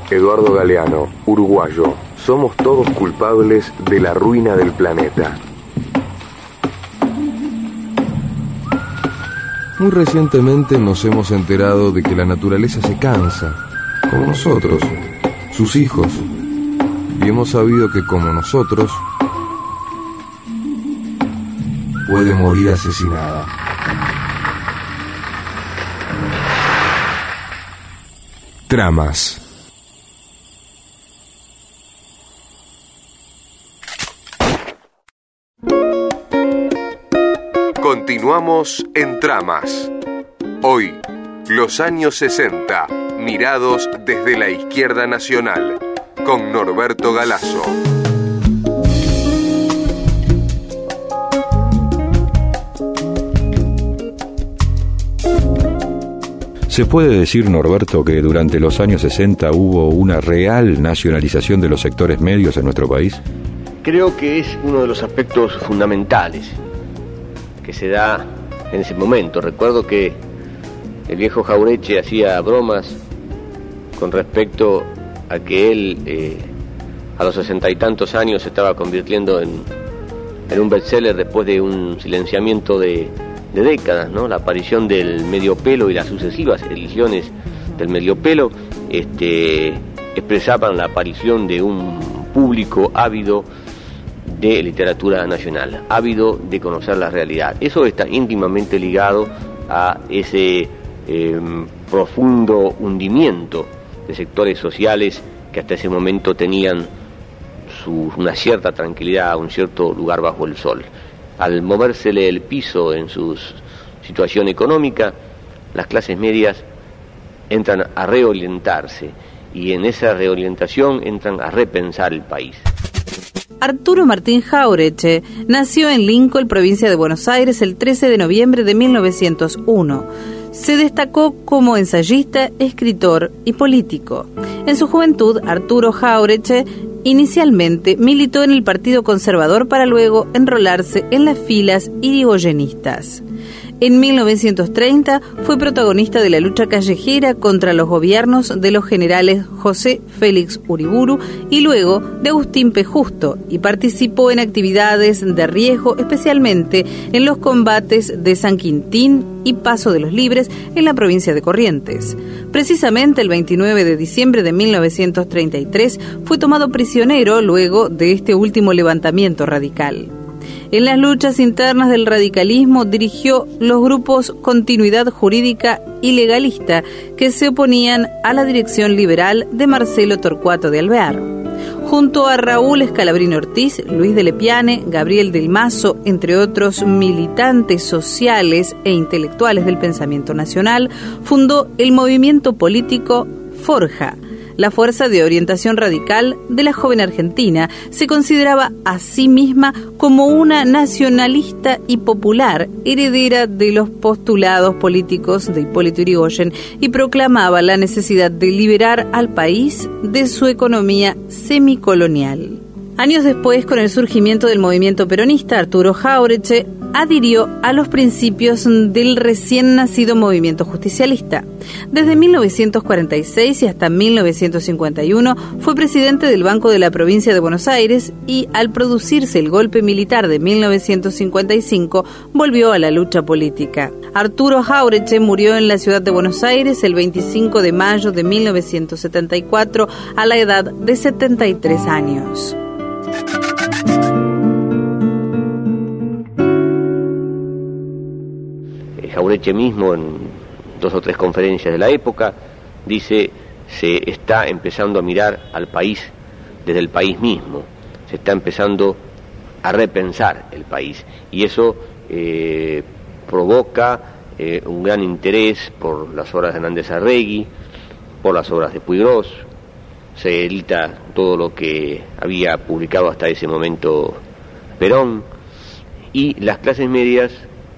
Eduardo Galeano, uruguayo. Somos todos culpables de la ruina del planeta. Muy recientemente nos hemos enterado de que la naturaleza se cansa, como nosotros, sus hijos, y hemos sabido que como nosotros, puede morir asesinada. Tramas. Continuamos en Tramas. Hoy, los años 60, mirados desde la izquierda nacional, con Norberto Galazo. ¿Se puede decir, Norberto, que durante los años 60 hubo una real nacionalización de los sectores medios en nuestro país? Creo que es uno de los aspectos fundamentales que se da en ese momento. Recuerdo que el viejo Jauretche hacía bromas con respecto a que él a los 60 y tantos años se estaba convirtiendo en un bestseller después de un silenciamiento de décadas, ¿no? La aparición del medio pelo y las sucesivas ediciones del medio pelo expresaban la aparición de un público ávido de literatura nacional, ávido de conocer la realidad. Eso está íntimamente ligado a ese profundo hundimiento de sectores sociales que hasta ese momento tenían una cierta tranquilidad, un cierto lugar bajo el sol. Al movérsele el piso en su situación económica, las clases medias entran a reorientarse y en esa reorientación entran a repensar el país. Arturo Martín Jauretche nació en Lincoln, provincia de Buenos Aires, el 13 de noviembre de 1901. Se destacó como ensayista, escritor y político. En su juventud, Arturo Jauretche inicialmente militó en el Partido Conservador para luego enrolarse en las filas irigoyenistas. En 1930 fue protagonista de la lucha callejera contra los gobiernos de los generales José Félix Uriburu y luego de Agustín P. Justo, y participó en actividades de riesgo, especialmente en los combates de San Quintín y Paso de los Libres en la provincia de Corrientes. Precisamente el 29 de diciembre de 1933 fue tomado prisionero luego de este último levantamiento radical. En las luchas internas del radicalismo dirigió los grupos Continuidad Jurídica y Legalista que se oponían a la dirección liberal de Marcelo Torcuato de Alvear. Junto a Raúl Scalabrini Ortiz, Luis de Lepiane, Gabriel del Mazo, entre otros militantes sociales e intelectuales del pensamiento nacional, fundó el movimiento político Forja. La fuerza de orientación radical de la joven argentina se consideraba a sí misma como una nacionalista y popular, heredera de los postulados políticos de Hipólito Yrigoyen, y proclamaba la necesidad de liberar al país de su economía semicolonial. Años después, con el surgimiento del movimiento peronista, Arturo Jauretche adhirió a los principios del recién nacido movimiento justicialista. Desde 1946 y hasta 1951 fue presidente del Banco de la Provincia de Buenos Aires y, al producirse el golpe militar de 1955, volvió a la lucha política. Arturo Jauretche murió en la ciudad de Buenos Aires el 25 de mayo de 1974 a la edad de 73 años. Jauretche mismo, en 2 o 3 conferencias de la época, dice: se está empezando a mirar al país desde el país mismo, se está empezando a repensar el país, y eso provoca un gran interés por las obras de Hernández Arregui, por las obras de Puigros. Se edita todo lo que había publicado hasta ese momento Perón, y las clases medias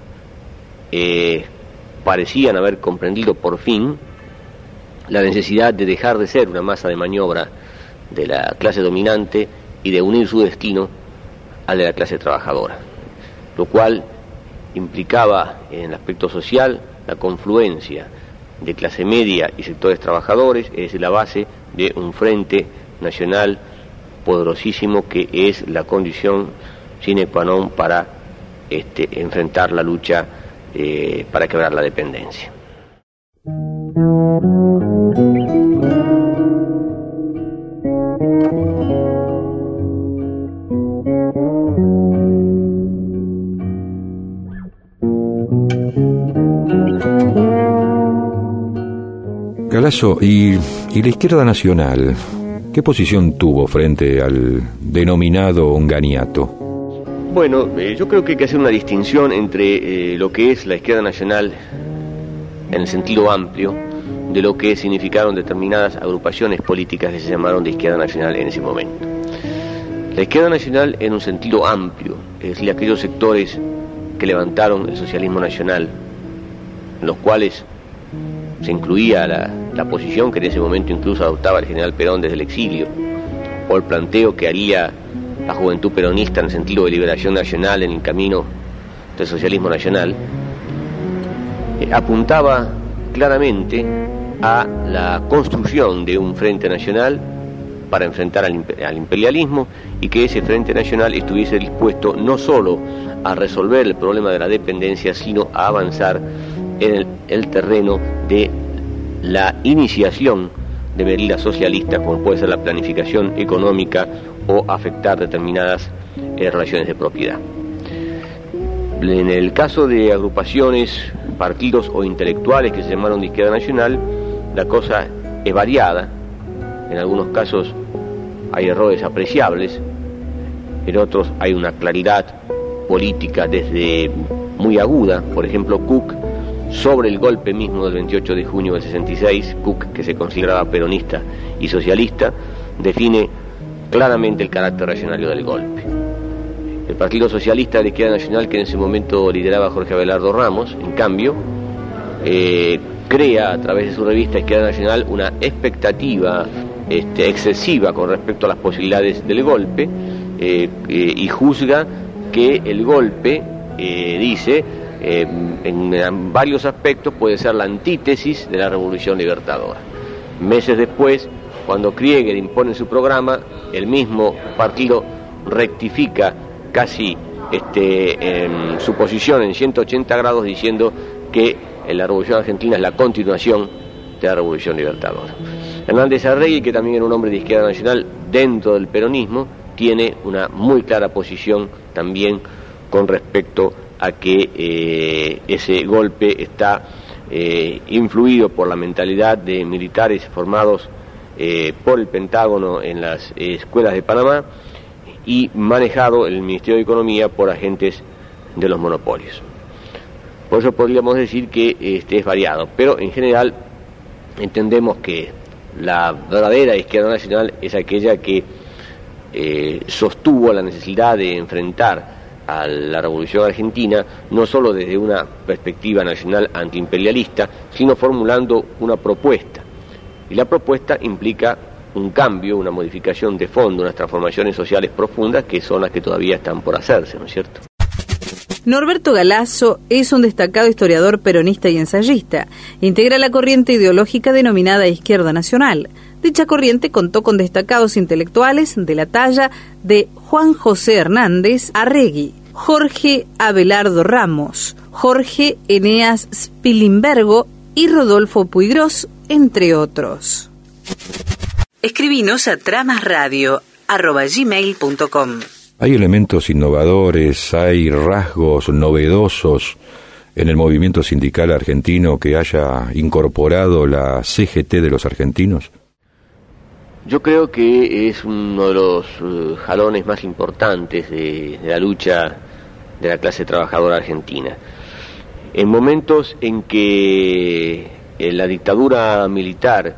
parecían haber comprendido por fin la necesidad de dejar de ser una masa de maniobra de la clase dominante y de unir su destino al de la clase trabajadora, lo cual implicaba en el aspecto social la confluencia de clase media y sectores trabajadores, es la base de un frente nacional poderosísimo que es la condición sine qua non para enfrentar la lucha para quebrar la dependencia. Galasso, ¿y la izquierda nacional qué posición tuvo frente al denominado Onganiato? Bueno, yo creo que hay que hacer una distinción entre lo que es la izquierda nacional en el sentido amplio de lo que significaron determinadas agrupaciones políticas que se llamaron de izquierda nacional en ese momento. La izquierda nacional en un sentido amplio, es decir, aquellos sectores que levantaron el socialismo nacional, en los cuales se incluía la posición que en ese momento incluso adoptaba el general Perón desde el exilio, o el planteo que haría la juventud peronista en el sentido de liberación nacional en el camino del socialismo nacional, apuntaba claramente a la construcción de un frente nacional para enfrentar al imperialismo, y que ese frente nacional estuviese dispuesto no solo a resolver el problema de la dependencia, sino a avanzar en el terreno de la iniciación de medidas socialistas, como puede ser la planificación económica o afectar determinadas relaciones de propiedad. En el caso de agrupaciones, partidos o intelectuales que se llamaron de izquierda nacional, la cosa es variada. En algunos casos hay errores apreciables, en otros hay una claridad política desde muy aguda. Por ejemplo, Cook, sobre el golpe mismo del 28 de junio del 66, Cook, que se consideraba peronista y socialista, define claramente el carácter reaccionario del golpe. El Partido Socialista de la Izquierda Nacional, que en ese momento lideraba Jorge Abelardo Ramos, en cambio, crea a través de su revista Izquierda Nacional una expectativa excesiva con respecto a las posibilidades del golpe, y juzga que el golpe, dice, en varios aspectos puede ser la antítesis de la Revolución Libertadora. Meses después, cuando Krieger impone su programa, el mismo partido rectifica casi su posición en 180 grados, diciendo que la Revolución Argentina es la continuación de la Revolución Libertadora. Hernández Arregui, que también era un hombre de izquierda nacional dentro del peronismo, tiene una muy clara posición también con respecto a que ese golpe está influido por la mentalidad de militares formados por el Pentágono en las escuelas de Panamá y manejado en el Ministerio de Economía por agentes de los monopolios. Por eso podríamos decir que es variado, pero en general entendemos que la verdadera izquierda nacional es aquella que sostuvo la necesidad de enfrentar a la Revolución Argentina, no solo desde una perspectiva nacional antiimperialista, sino formulando una propuesta. Y la propuesta implica un cambio, una modificación de fondo, unas transformaciones sociales profundas que son las que todavía están por hacerse, ¿no es cierto? Norberto Galasso es un destacado historiador peronista y ensayista. Integra la corriente ideológica denominada Izquierda Nacional. Dicha corriente contó con destacados intelectuales de la talla de Juan José Hernández Arregui, Jorge Abelardo Ramos, Jorge Eneas Spilimbergo y Rodolfo Puigros, entre otros. Escribinos a tramasradio@gmail.com. Hay elementos innovadores, hay rasgos novedosos en el movimiento sindical argentino que haya incorporado la CGT de los argentinos. Yo creo que es uno de los jalones más importantes de la lucha de la clase trabajadora argentina. En momentos en que la dictadura militar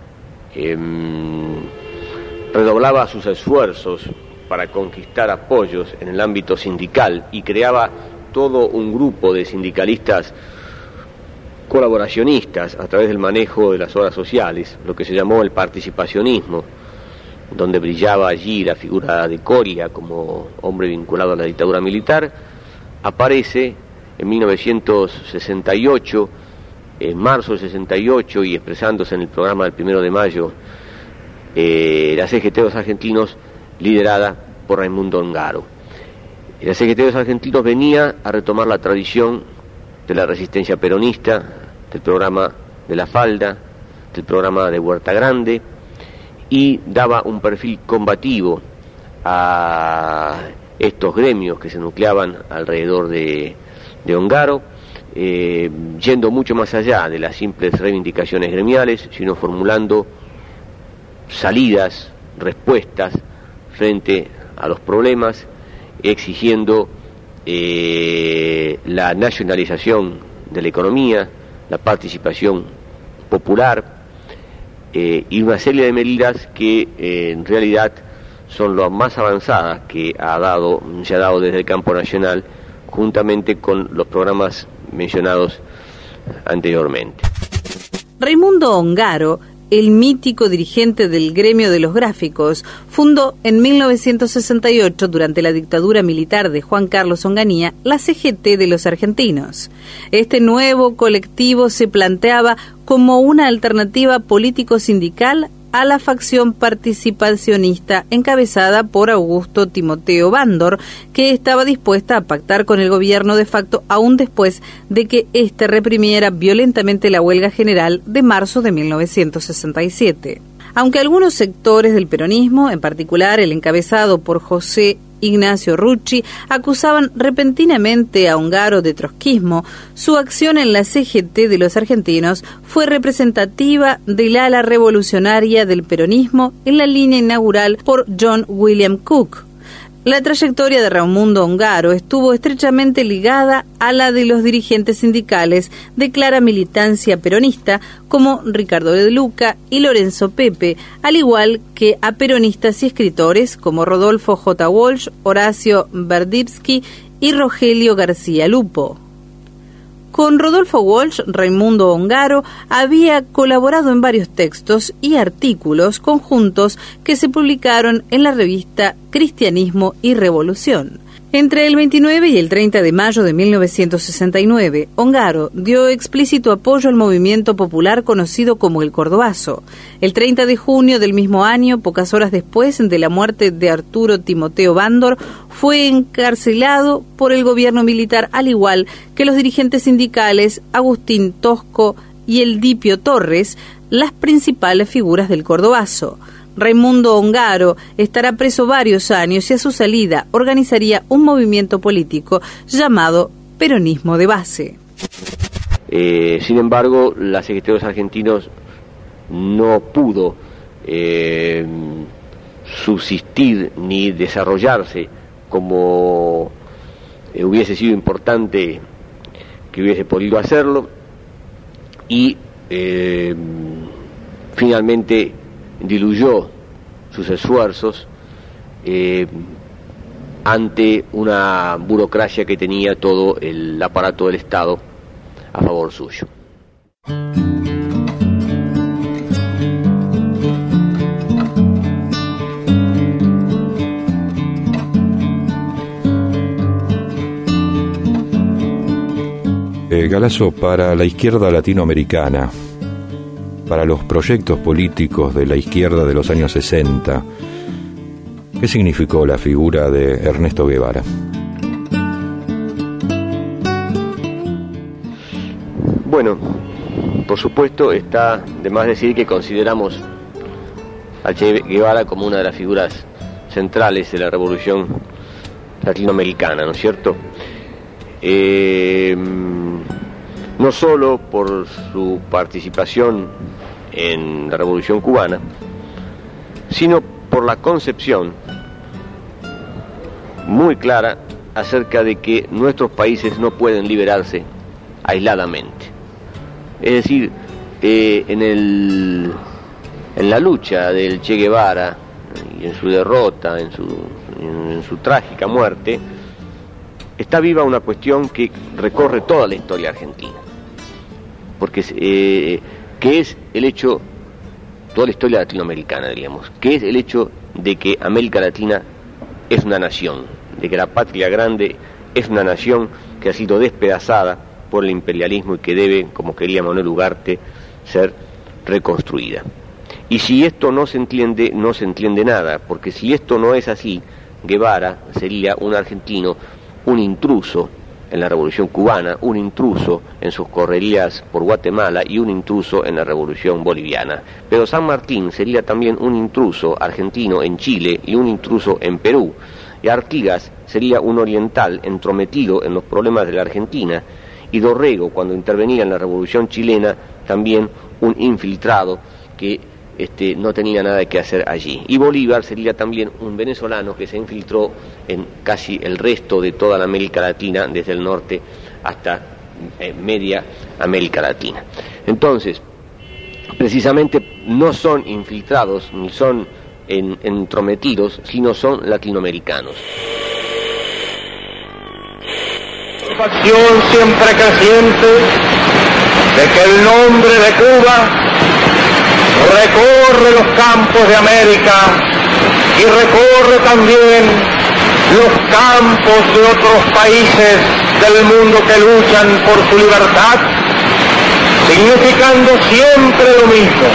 redoblaba sus esfuerzos para conquistar apoyos en el ámbito sindical y creaba todo un grupo de sindicalistas colaboracionistas a través del manejo de las obras sociales, lo que se llamó el participacionismo, donde brillaba allí la figura de Coria como hombre vinculado a la dictadura militar, aparece en 1968, en marzo del 68, y expresándose en el programa del 1 de mayo la CGT de los Argentinos, liderada por Raimundo Ongaro. La CGT de los Argentinos venía a retomar la tradición de la resistencia peronista, del programa de La Falda, del programa de Huerta Grande, y daba un perfil combativo a estos gremios que se nucleaban alrededor de Ongaro, yendo mucho más allá de las simples reivindicaciones gremiales, sino formulando salidas, respuestas frente a los problemas, exigiendo la nacionalización de la economía, la participación popular, y una serie de medidas que en realidad son las más avanzadas que se ha dado desde el campo nacional, juntamente con los programas mencionados anteriormente. Raimundo Ongaro, el mítico dirigente del gremio de los gráficos, fundó en 1968, durante la dictadura militar de Juan Carlos Onganía, la CGT de los Argentinos. Este nuevo colectivo se planteaba como una alternativa político-sindical a la facción participacionista encabezada por Augusto Timoteo Bandor, que estaba dispuesta a pactar con el gobierno de facto aún después de que éste reprimiera violentamente la huelga general de marzo de 1967. Aunque algunos sectores del peronismo, en particular el encabezado por José Ignacio Rucci, acusaban repentinamente a Ongaro de trotskismo, su acción en la CGT de los Argentinos fue representativa del ala revolucionaria del peronismo en la línea inaugural por John William Cook. La trayectoria de Raimundo Ongaro estuvo estrechamente ligada a la de los dirigentes sindicales de clara militancia peronista como Ricardo de Luca y Lorenzo Pepe, al igual que a peronistas y escritores como Rodolfo J. Walsh, Horacio Verditsky y Rogelio García Lupo. Con Rodolfo Walsh, Raimundo Ongaro había colaborado en varios textos y artículos conjuntos que se publicaron en la revista Cristianismo y Revolución. Entre el 29 y el 30 de mayo de 1969, Ongaro dio explícito apoyo al movimiento popular conocido como el Cordobazo. El 30 de junio del mismo año, pocas horas después de la muerte de Arturo Timoteo Bandor, fue encarcelado por el gobierno militar, al igual que los dirigentes sindicales Agustín Tosco y Eldipio Torres, las principales figuras del Cordobazo. Raimundo Ongaro estará preso varios años y a su salida organizaría un movimiento político llamado Peronismo de Base. Sin embargo, la CGT de los Argentinos no pudo subsistir ni desarrollarse como hubiese sido importante que hubiese podido hacerlo, y finalmente diluyó sus esfuerzos ante una burocracia que tenía todo el aparato del Estado a favor suyo. Galasso, para la izquierda latinoamericana, para los proyectos políticos de la izquierda de los años 60, ¿qué significó la figura de Ernesto Guevara? Bueno, por supuesto está de más decir que consideramos a Che Guevara como una de las figuras centrales de la revolución latinoamericana, ¿no es cierto? No solo por su participación en la Revolución Cubana, sino por la concepción muy clara acerca de que nuestros países no pueden liberarse aisladamente. Es decir, en la lucha del Che Guevara y en su derrota, en su trágica muerte, está viva una cuestión que recorre toda la historia argentina, porque que es el hecho, toda la historia latinoamericana, diríamos, que es el hecho de que América Latina es una nación, de que la patria grande es una nación que ha sido despedazada por el imperialismo y que debe, como quería Manuel Ugarte, ser reconstruida. Y si esto no se entiende, no se entiende nada, porque si esto no es así, Guevara sería un argentino, un intruso en la Revolución Cubana, un intruso en sus correrías por Guatemala y un intruso en la Revolución Boliviana. Pero San Martín sería también un intruso argentino en Chile y un intruso en Perú. Y Artigas sería un oriental entrometido en los problemas de la Argentina. Y Dorrego, cuando intervenía en la Revolución Chilena, también un infiltrado que no tenía nada que hacer allí. Y Bolívar sería también un venezolano que se infiltró en casi el resto de toda la América Latina, desde el norte hasta media América Latina. Entonces, precisamente no son infiltrados ni son entrometidos, sino son latinoamericanos. Facción siempre creciente de que el nombre de Cuba recorre los campos de América y recorre también los campos de otros países del mundo que luchan por su libertad, significando siempre lo mismo: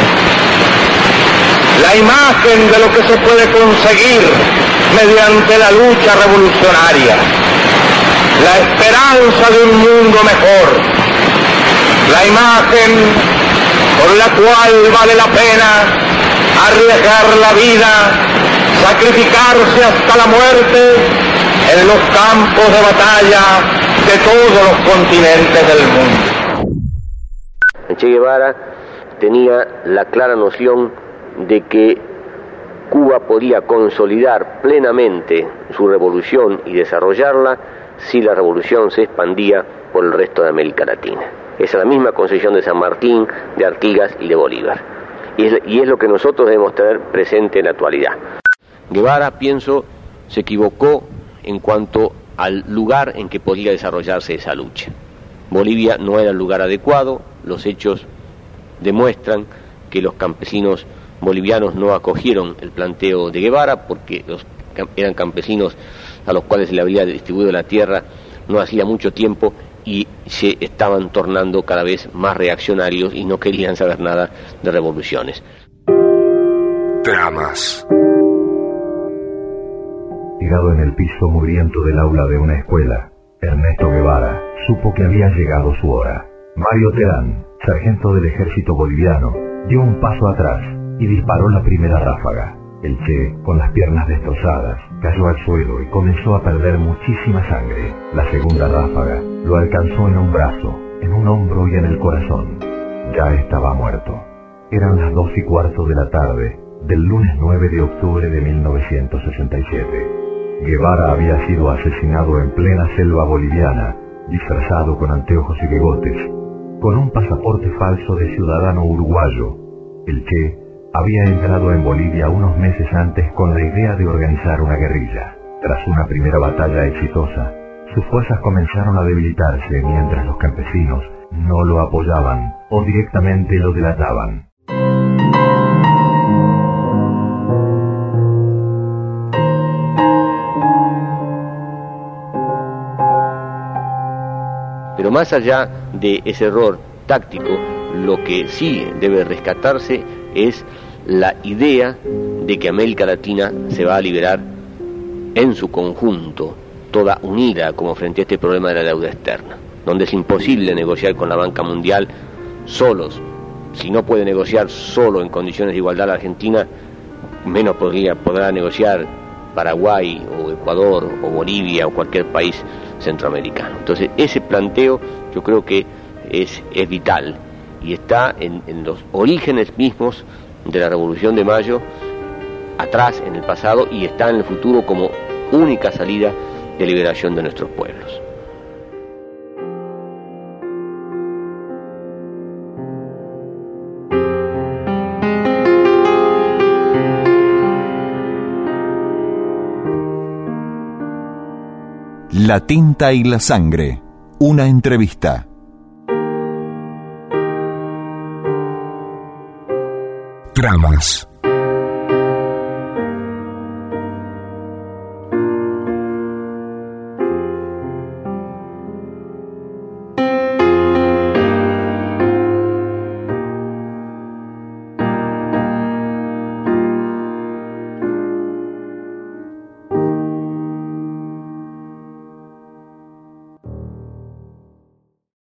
la imagen de lo que se puede conseguir mediante la lucha revolucionaria, la esperanza de un mundo mejor, la imagen por la cual vale la pena arriesgar la vida, sacrificarse hasta la muerte en los campos de batalla de todos los continentes del mundo. Che Guevara tenía la clara noción de que Cuba podía consolidar plenamente su revolución y desarrollarla si la revolución se expandía por el resto de América Latina. Esa es la misma concepción de San Martín, de Artigas y de Bolívar. Y es lo que nosotros debemos tener presente en la actualidad. Guevara, pienso, se equivocó en cuanto al lugar en que podía desarrollarse esa lucha. Bolivia no era el lugar adecuado, los hechos demuestran que los campesinos bolivianos no acogieron el planteo de Guevara porque eran campesinos a los cuales se le había distribuido la tierra no hacía mucho tiempo y se estaban tornando cada vez más reaccionarios y no querían saber nada de revoluciones. Tramas. Tirado en el piso mugriento del aula de una escuela, Ernesto Guevara supo que había llegado su hora. Mario Terán, sargento del ejército boliviano, dio un paso atrás y disparó la primera ráfaga. El Che, con las piernas destrozadas, cayó al suelo y comenzó a perder muchísima sangre. La segunda ráfaga lo alcanzó en un brazo, en un hombro y en el corazón. Ya estaba muerto. Eran las 2:15 de la tarde del lunes 9 de octubre de 1967. Guevara había sido asesinado en plena selva boliviana, disfrazado con anteojos y bigotes, con un pasaporte falso de ciudadano uruguayo. El Che había entrado en Bolivia unos meses antes con la idea de organizar una guerrilla. Tras una primera batalla exitosa, sus fuerzas comenzaron a debilitarse mientras los campesinos no lo apoyaban o directamente lo delataban. Pero más allá de ese error táctico, lo que sí debe rescatarse es la idea de que América Latina se va a liberar en su conjunto, toda unida como frente a este problema de la deuda externa, donde es imposible negociar con la banca mundial solos. Si no puede negociar solo en condiciones de igualdad la Argentina, menos podrá negociar Paraguay o Ecuador o Bolivia o cualquier país centroamericano. Entonces ese planteo yo creo que es vital y está en los orígenes mismos de la Revolución de Mayo, atrás en el pasado, y está en el futuro como única salida de liberación de nuestros pueblos. La tinta y la sangre. Una entrevista. Tramas.